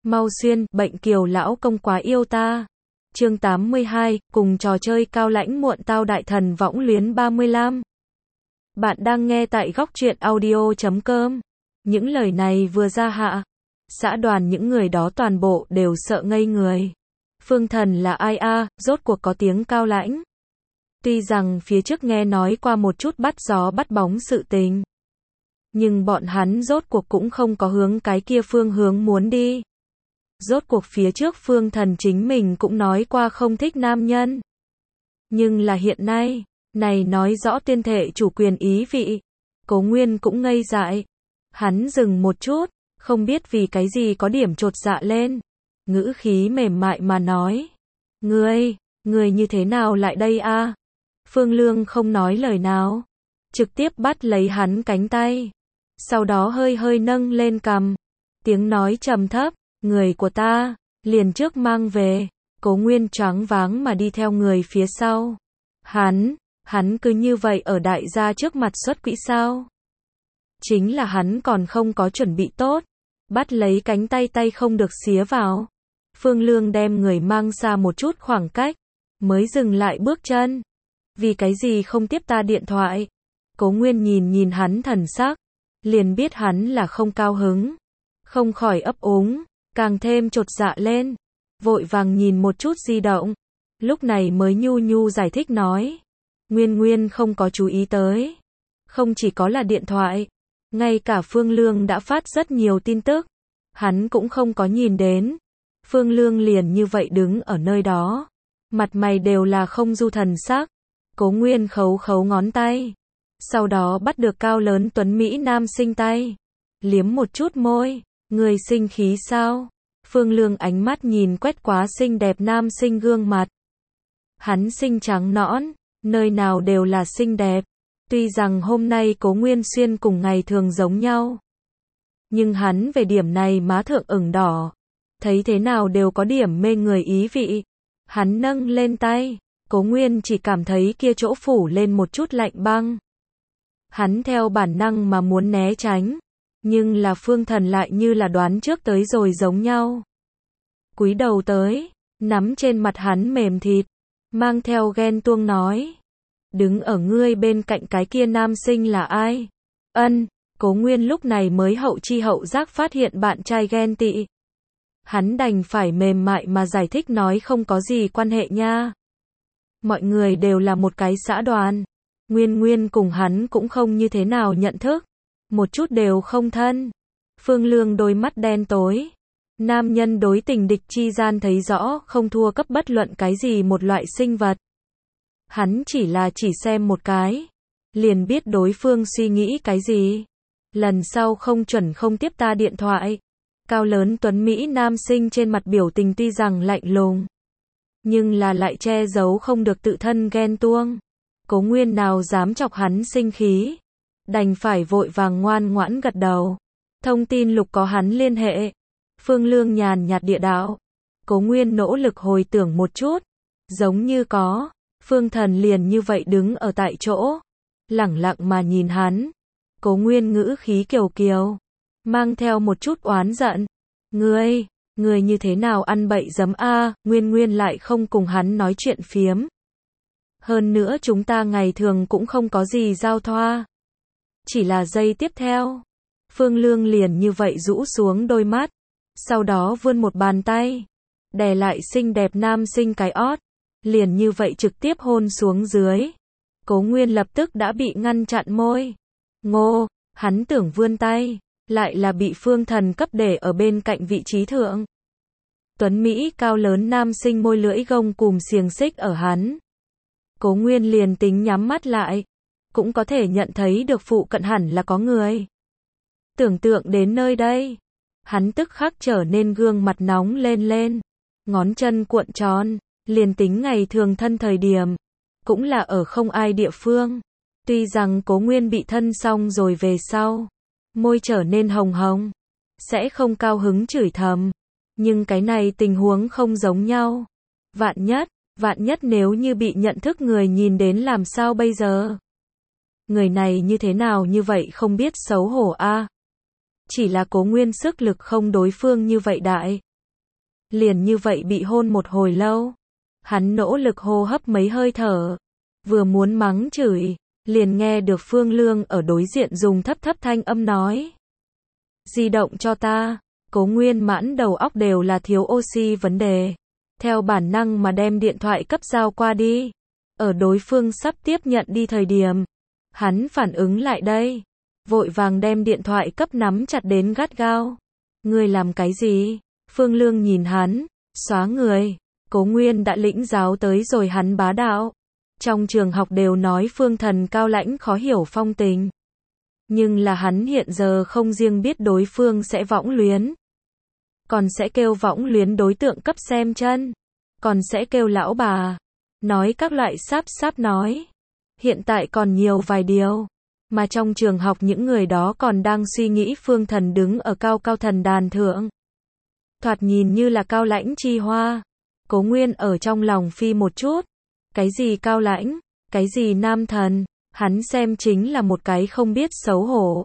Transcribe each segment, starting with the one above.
Mau xuyên, bệnh kiều lão công quá yêu ta. Chương 82, cùng trò chơi cao lãnh muộn tao đại thần võng luyến 35. Bạn đang nghe tại góc truyện audio.com. Những lời này vừa ra hạ, xã đoàn những người đó toàn bộ đều sợ ngây người. Phương Thần là ai a, rốt cuộc có tiếng cao lãnh. Tuy rằng phía trước nghe nói qua một chút bắt gió bắt bóng sự tình, nhưng bọn hắn rốt cuộc cũng không có hướng cái kia phương hướng muốn đi. Rốt cuộc phía trước Phương Thần chính mình cũng nói qua không thích nam nhân. Nhưng là hiện nay, này nói rõ tuyên thệ chủ quyền ý vị. Cố Nguyên cũng ngây dại. Hắn dừng một chút, không biết vì cái gì có điểm chột dạ lên. Ngữ khí mềm mại mà nói. Ngươi như thế nào lại đây a? Phương Lương không nói lời nào, trực tiếp bắt lấy hắn cánh tay. Sau đó hơi hơi nâng lên cằm. Tiếng nói trầm thấp. Người của ta, liền trước mang về. Cố Nguyên choáng váng mà đi theo người phía sau. Hắn cứ như vậy ở đại gia trước mặt xuất quỹ sao? Chính là hắn còn không có chuẩn bị tốt. Bắt lấy cánh tay không được xía vào. Phương Lương đem người mang xa một chút khoảng cách, mới dừng lại bước chân. Vì cái gì không tiếp ta điện thoại? Cố Nguyên nhìn hắn thần sắc, liền biết hắn là không cao hứng. Không khỏi ấp úng, càng thêm chột dạ lên. Vội vàng nhìn một chút di động. Lúc này mới nhu giải thích nói. Nguyên không có chú ý tới. Không chỉ có là điện thoại, ngay cả Phương Lương đã phát rất nhiều tin tức. Hắn cũng không có nhìn đến. Phương Lương liền như vậy đứng ở nơi đó. Mặt mày đều là không du thần sắc. Cố Nguyên khấu ngón tay. Sau đó bắt được cao lớn tuấn Mỹ nam sinh tay. Liếm một chút môi. Người sinh khí sao? Phương Lương ánh mắt nhìn quét quá xinh đẹp nam sinh gương mặt. Hắn xinh trắng nõn, nơi nào đều là xinh đẹp. Tuy rằng hôm nay Cố Nguyên Xuyên cùng ngày thường giống nhau, nhưng hắn về điểm này má thượng ửng đỏ, thấy thế nào đều có điểm mê người ý vị. Hắn nâng lên tay, Cố Nguyên chỉ cảm thấy kia chỗ phủ lên một chút lạnh băng. Hắn theo bản năng mà muốn né tránh, nhưng là Phương Thần lại như là đoán trước tới rồi giống nhau. Cúi đầu tới, nắm trên mặt hắn mềm thịt, mang theo ghen tuông nói. Đứng ở ngươi bên cạnh cái kia nam sinh là ai? Cố Nguyên lúc này mới hậu chi hậu giác phát hiện bạn trai ghen tị. Hắn đành phải mềm mại mà giải thích nói không có gì quan hệ nha. Mọi người đều là một cái xã đoàn. Nguyên cùng hắn cũng không như thế nào nhận thức. Một chút đều không thân. Phương Lương đôi mắt đen tối. Nam nhân đối tình địch chi gian thấy rõ không thua cấp bất luận cái gì một loại sinh vật. Hắn chỉ xem một cái, liền biết đối phương suy nghĩ cái gì. Lần sau không tiếp ta điện thoại. Cao lớn tuấn Mỹ nam sinh trên mặt biểu tình tuy rằng lạnh lùng, nhưng là lại che giấu không được tự thân ghen tuông. Cố Nguyên nào dám chọc hắn sinh khí, đành phải vội vàng ngoan ngoãn gật đầu. Thông tin lục có hắn liên hệ. Phương Lương nhàn nhạt địa đạo. Cố Nguyên nỗ lực hồi tưởng một chút, giống như có. Phương Thần liền như vậy đứng ở tại chỗ, lẳng lặng mà nhìn hắn. Cố Nguyên ngữ khí kiều, mang theo một chút oán giận. Ngươi như thế nào ăn bậy giấm a? Nguyên lại không cùng hắn nói chuyện phiếm. Hơn nữa chúng ta ngày thường cũng không có gì giao thoa. Chỉ là giây tiếp theo, Phương Lương liền như vậy rũ xuống đôi mắt, sau đó vươn một bàn tay, đè lại xinh đẹp nam sinh cái ót, liền như vậy trực tiếp hôn xuống dưới. Cố Nguyên lập tức đã bị ngăn chặn môi. Hắn tưởng vươn tay, lại là bị Phương Thần cấp để ở bên cạnh vị trí thượng. Tuấn Mỹ cao lớn nam sinh môi lưỡi gông cùm xiềng xích ở hắn. Cố Nguyên liền tính nhắm mắt lại, cũng có thể nhận thấy được phụ cận hẳn là có người. Tưởng tượng đến nơi đây, hắn tức khắc trở nên gương mặt nóng lên, ngón chân cuộn tròn, liền tính ngày thường thân thời điểm, cũng là ở không ai địa phương. Tuy rằng Cố Nguyên bị thân xong rồi về sau, môi trở nên hồng, sẽ không cao hứng chửi thầm, nhưng cái này tình huống không giống nhau. Vạn nhất nếu như bị nhận thức người nhìn đến làm sao bây giờ? Người này như thế nào như vậy không biết xấu hổ a? Chỉ là Cố Nguyên sức lực không đối phương như vậy đại, liền như vậy bị hôn một hồi lâu. Hắn nỗ lực hô hấp mấy hơi thở, vừa muốn mắng chửi, liền nghe được Phương Lương ở đối diện dùng thấp thấp thanh âm nói. Di động cho ta. Cố Nguyên mãn đầu óc đều là thiếu oxy vấn đề. Theo bản năng mà đem điện thoại cấp giao qua đi. Ở đối phương sắp tiếp nhận đi thời điểm, hắn phản ứng lại đây, vội vàng đem điện thoại cấp nắm chặt đến gắt gao. Ngươi làm cái gì? Phương Lương nhìn hắn, xóa người. Cố Nguyên đã lĩnh giáo tới rồi hắn bá đạo. Trong trường học đều nói Phương Thần cao lãnh khó hiểu phong tình. Nhưng là hắn hiện giờ không riêng biết đối phương sẽ võng luyến, còn sẽ kêu võng luyến đối tượng cấp xem chân, còn sẽ kêu lão bà, nói các loại sáp nói. Hiện tại còn nhiều vài điều, mà trong trường học những người đó còn đang suy nghĩ Phương Thần đứng ở cao cao thần đàn thượng. Thoạt nhìn như là cao lãnh chi hoa. Cố Nguyên ở trong lòng phi một chút. Cái gì cao lãnh, cái gì nam thần, hắn xem chính là một cái không biết xấu hổ.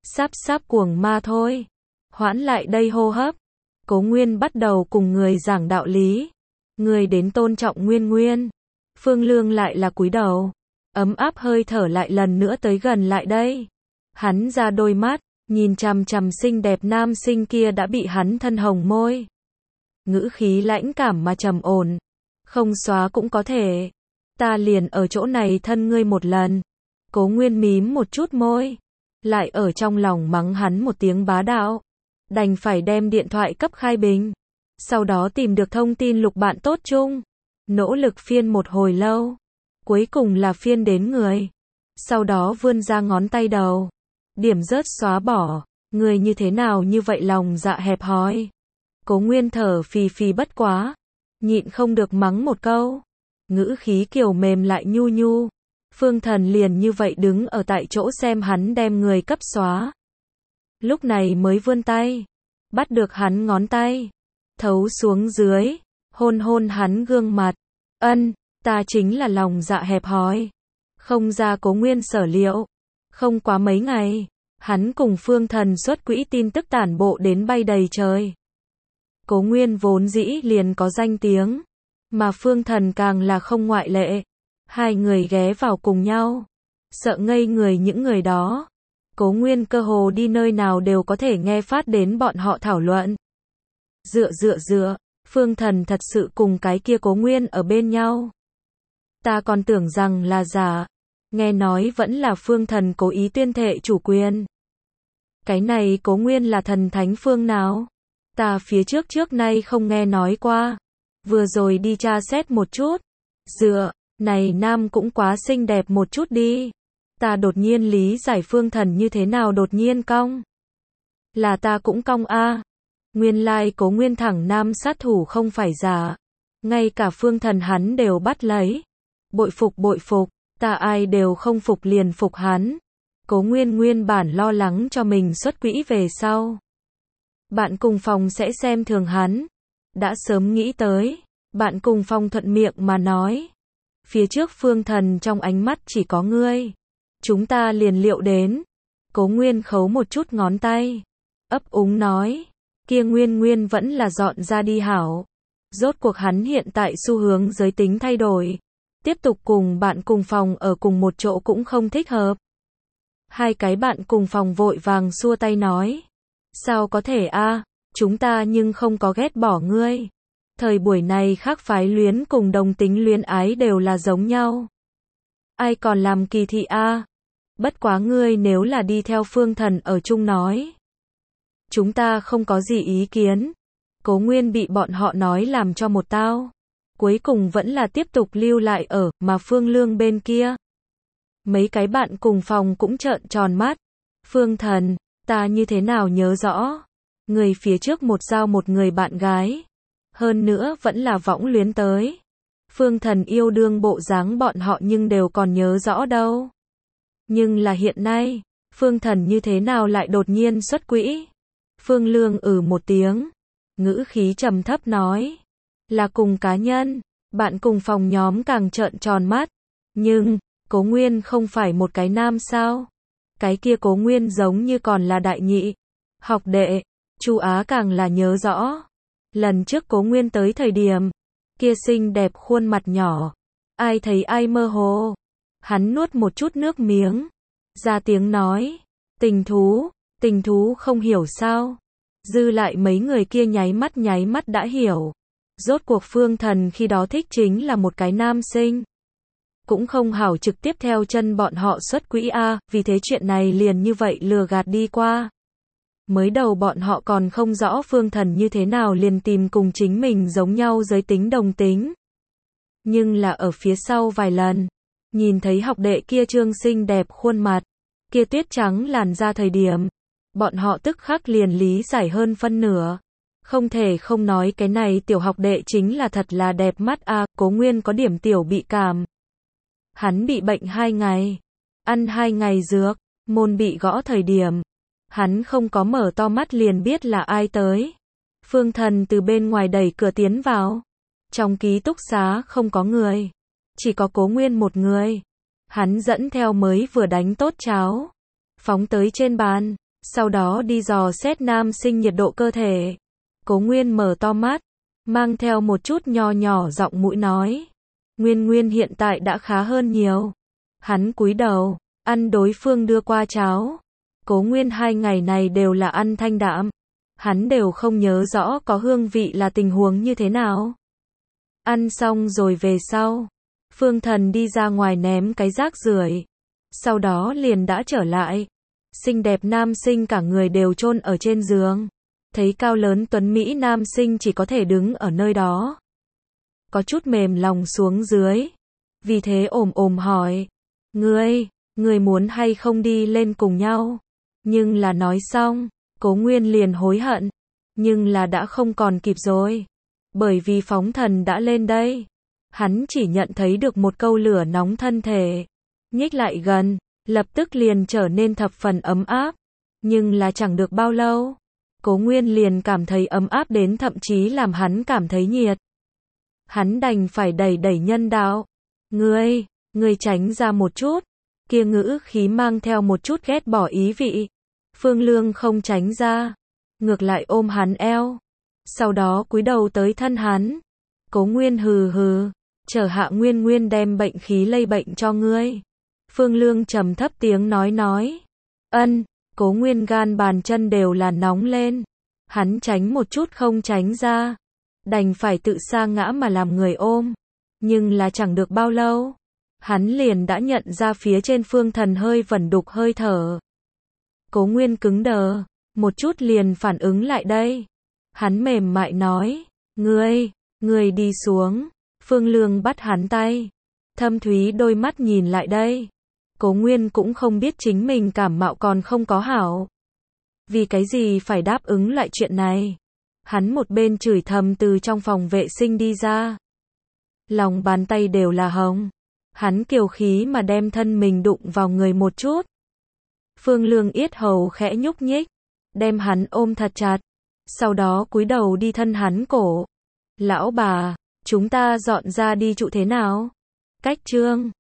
Sáp cuồng ma thôi. Hoãn lại đây hô hấp. Cố Nguyên bắt đầu cùng người giảng đạo lý. Người đến tôn trọng Nguyên. Phương Lương lại là cúi đầu. Ấm áp hơi thở lại lần nữa tới gần lại đây. Hắn ra đôi mắt, nhìn chằm chằm xinh đẹp nam sinh kia đã bị hắn thân hồng môi. Ngữ khí lãnh cảm mà trầm ổn. Không xóa cũng có thể. Ta liền ở chỗ này thân ngươi một lần. Cố Nguyên mím một chút môi. Lại ở trong lòng mắng hắn một tiếng bá đạo. Đành phải đem điện thoại cấp khai bình. Sau đó tìm được thông tin lục bạn tốt chung. Nỗ lực phiên một hồi lâu. Cuối cùng là phiên đến người. Sau đó vươn ra ngón tay đầu. Điểm rớt xóa bỏ. Người như thế nào như vậy lòng dạ hẹp hòi. Cố Nguyên thở phì bất quá. Nhịn không được mắng một câu. Ngữ khí kiều mềm lại nhu. Phương Thần liền như vậy đứng ở tại chỗ xem hắn đem người cấp xóa. Lúc này mới vươn tay. Bắt được hắn ngón tay. Thấu xuống dưới. Hôn hắn gương mặt. Ân, ta chính là lòng dạ hẹp hòi. Không ra Cố Nguyên sở liệu. Không quá mấy ngày. Hắn cùng Phương Thần xuất quỹ tin tức tản bộ đến bay đầy trời. Cố Nguyên vốn dĩ liền có danh tiếng. Mà Phương Thần càng là không ngoại lệ. Hai người ghé vào cùng nhau. Sợ ngây người những người đó. Cố Nguyên cơ hồ đi nơi nào đều có thể nghe phát đến bọn họ thảo luận. Dựa. Phương Thần thật sự cùng cái kia Cố Nguyên ở bên nhau. Ta còn tưởng rằng là giả. Nghe nói vẫn là Phương Thần cố ý tuyên thệ chủ quyền. Cái này Cố Nguyên là thần thánh phương nào? Ta phía trước nay không nghe nói qua. Vừa rồi đi tra xét một chút. Này nam cũng quá xinh đẹp một chút đi. Ta đột nhiên lý giải Phương Thần như thế nào đột nhiên cong. Là ta cũng cong a. Nguyên lai Cố Nguyên thẳng nam sát thủ không phải giả. Ngay cả Phương Thần hắn đều bắt lấy. Bội phục, ta ai đều không phục liền phục hắn. Cố Nguyên nguyên bản lo lắng cho mình xuất quỹ về sau. Bạn cùng phòng sẽ xem thường hắn. Đã sớm nghĩ tới. Bạn cùng phòng thuận miệng mà nói. Phía trước Phương Thần trong ánh mắt chỉ có ngươi. Chúng ta liền liệu đến. Cố Nguyên khấu một chút ngón tay. Ấp úng nói. Kia Nguyên vẫn là dọn ra đi hảo. Rốt cuộc hắn hiện tại xu hướng giới tính thay đổi. Tiếp tục cùng bạn cùng phòng ở cùng một chỗ cũng không thích hợp. Hai cái bạn cùng phòng vội vàng xua tay nói. Sao có thể a? Chúng ta nhưng không có ghét bỏ ngươi. Thời buổi này khác phái luyến cùng đồng tính luyến ái đều là giống nhau. Ai còn làm kỳ thị a? Bất quá ngươi nếu là đi theo Phương Thần ở chung nói. Chúng ta không có gì ý kiến. Cố Nguyên bị bọn họ nói làm cho một tao. Cuối cùng vẫn là tiếp tục lưu lại ở mà Phương Lương bên kia. Mấy cái bạn cùng phòng cũng trợn tròn mắt. Phương Thần, ta như thế nào nhớ rõ. Người phía trước một giao một người bạn gái. Hơn nữa vẫn là võng luyến tới. Phương Thần yêu đương bộ dáng bọn họ nhưng đều còn nhớ rõ đâu. Nhưng là hiện nay, Phương Thần như thế nào lại đột nhiên xuất quỹ. Phương Lương một tiếng. Ngữ khí trầm thấp nói. Là cùng cá nhân. Bạn cùng phòng nhóm càng trợn tròn mắt. Nhưng, Cố Nguyên không phải một cái nam sao? Cái kia Cố Nguyên giống như còn là đại nhị. Học đệ. Chu Á càng là nhớ rõ. Lần trước Cố Nguyên tới thời điểm, kia xinh đẹp khuôn mặt nhỏ, ai thấy ai mơ hồ. Hắn nuốt một chút nước miếng, ra tiếng nói, tình thú không hiểu sao. Dư lại mấy người kia nháy mắt đã hiểu. Rốt cuộc Phương Thần khi đó thích chính là một cái nam sinh. Cũng không hảo trực tiếp theo chân bọn họ xuất quỹ a, vì thế chuyện này liền như vậy lừa gạt đi qua. Mới đầu bọn họ còn không rõ Phương Thần như thế nào liền tìm cùng chính mình giống nhau giới tính đồng tính. Nhưng là ở phía sau vài lần, nhìn thấy học đệ kia trương xinh đẹp khuôn mặt, kia tuyết trắng làn da thời điểm, bọn họ tức khắc liền lý giải hơn phân nửa. Không thể không nói cái này tiểu học đệ chính là thật là đẹp mắt a. Cố Nguyên có điểm tiểu bị cảm. Hắn bị bệnh 2 ngày, ăn 2 ngày dược, môn bị gõ thời điểm, hắn không có mở to mắt liền biết là ai tới. Phương Thần từ bên ngoài đẩy cửa tiến vào. Trong ký túc xá không có người, chỉ có Cố Nguyên một người. Hắn dẫn theo mới vừa đánh tốt cháo, phóng tới trên bàn, sau đó đi dò xét nam sinh nhiệt độ cơ thể. Cố Nguyên mở to mắt, mang theo một chút nho nhỏ giọng mũi nói. Nguyên hiện tại đã khá hơn nhiều. Hắn cúi đầu, ăn đối phương đưa qua cháo. Cố Nguyên 2 ngày này đều là ăn thanh đạm. Hắn đều không nhớ rõ có hương vị là tình huống như thế nào. Ăn xong rồi về sau, Phương Thần đi ra ngoài ném cái rác rưởi. Sau đó liền đã trở lại. Xinh đẹp nam sinh cả người đều chôn ở trên giường. Thấy cao lớn tuấn Mỹ nam sinh chỉ có thể đứng ở nơi đó. Có chút mềm lòng xuống dưới. Vì thế ồm hỏi. Ngươi muốn hay không đi lên cùng nhau? Nhưng là nói xong, Cố Nguyên liền hối hận. Nhưng là đã không còn kịp rồi. Bởi vì phóng thần đã lên đây. Hắn chỉ nhận thấy được một câu lửa nóng thân thể. Nhích lại gần, lập tức liền trở nên thập phần ấm áp. Nhưng là chẳng được bao lâu, Cố Nguyên liền cảm thấy ấm áp đến thậm chí làm hắn cảm thấy nhiệt. Hắn đành phải đẩy nhân đạo. Ngươi tránh ra một chút. Kia ngữ khí mang theo một chút ghét bỏ ý vị. Phương Lương không tránh ra, ngược lại ôm hắn eo. Sau đó cúi đầu tới thân hắn. Cố Nguyên hừ, chờ hạ Nguyên đem bệnh khí lây bệnh cho ngươi. Phương Lương trầm thấp tiếng nói. Ân. Cố Nguyên gan bàn chân đều là nóng lên. Hắn tránh một chút không tránh ra. Đành phải tự sa ngã mà làm người ôm. Nhưng là chẳng được bao lâu, hắn liền đã nhận ra phía trên Phương Thần hơi vẩn đục hơi thở. Cố Nguyên cứng đờ, một chút liền phản ứng lại đây. Hắn mềm mại nói, ngươi đi xuống. Phương Lương bắt hắn tay. Thâm thúy đôi mắt nhìn lại đây. Cố Nguyên cũng không biết chính mình cảm mạo còn không có hảo. Vì cái gì phải đáp ứng lại chuyện này. Hắn một bên chửi thầm từ trong phòng vệ sinh đi ra. Lòng bàn tay đều là hồng. Hắn kiều khí mà đem thân mình đụng vào người một chút. Phương Lương yết hầu khẽ nhúc nhích, đem hắn ôm thật chặt. Sau đó cúi đầu đi thân hắn cổ. Lão bà, chúng ta dọn ra đi trụ thế nào? Cách chương